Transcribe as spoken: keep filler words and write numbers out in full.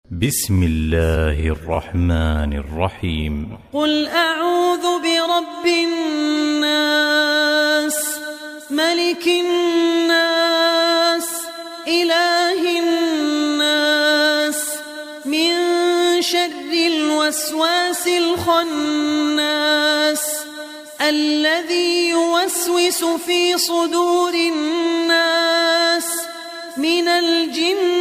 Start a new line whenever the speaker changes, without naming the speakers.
بسم الله الرحمن الرحيم.
قل أعوذ برب الناس ملك الناس إله الناس من شر الوسواس الخناس الذي يوسوس في صدور الناس من الجن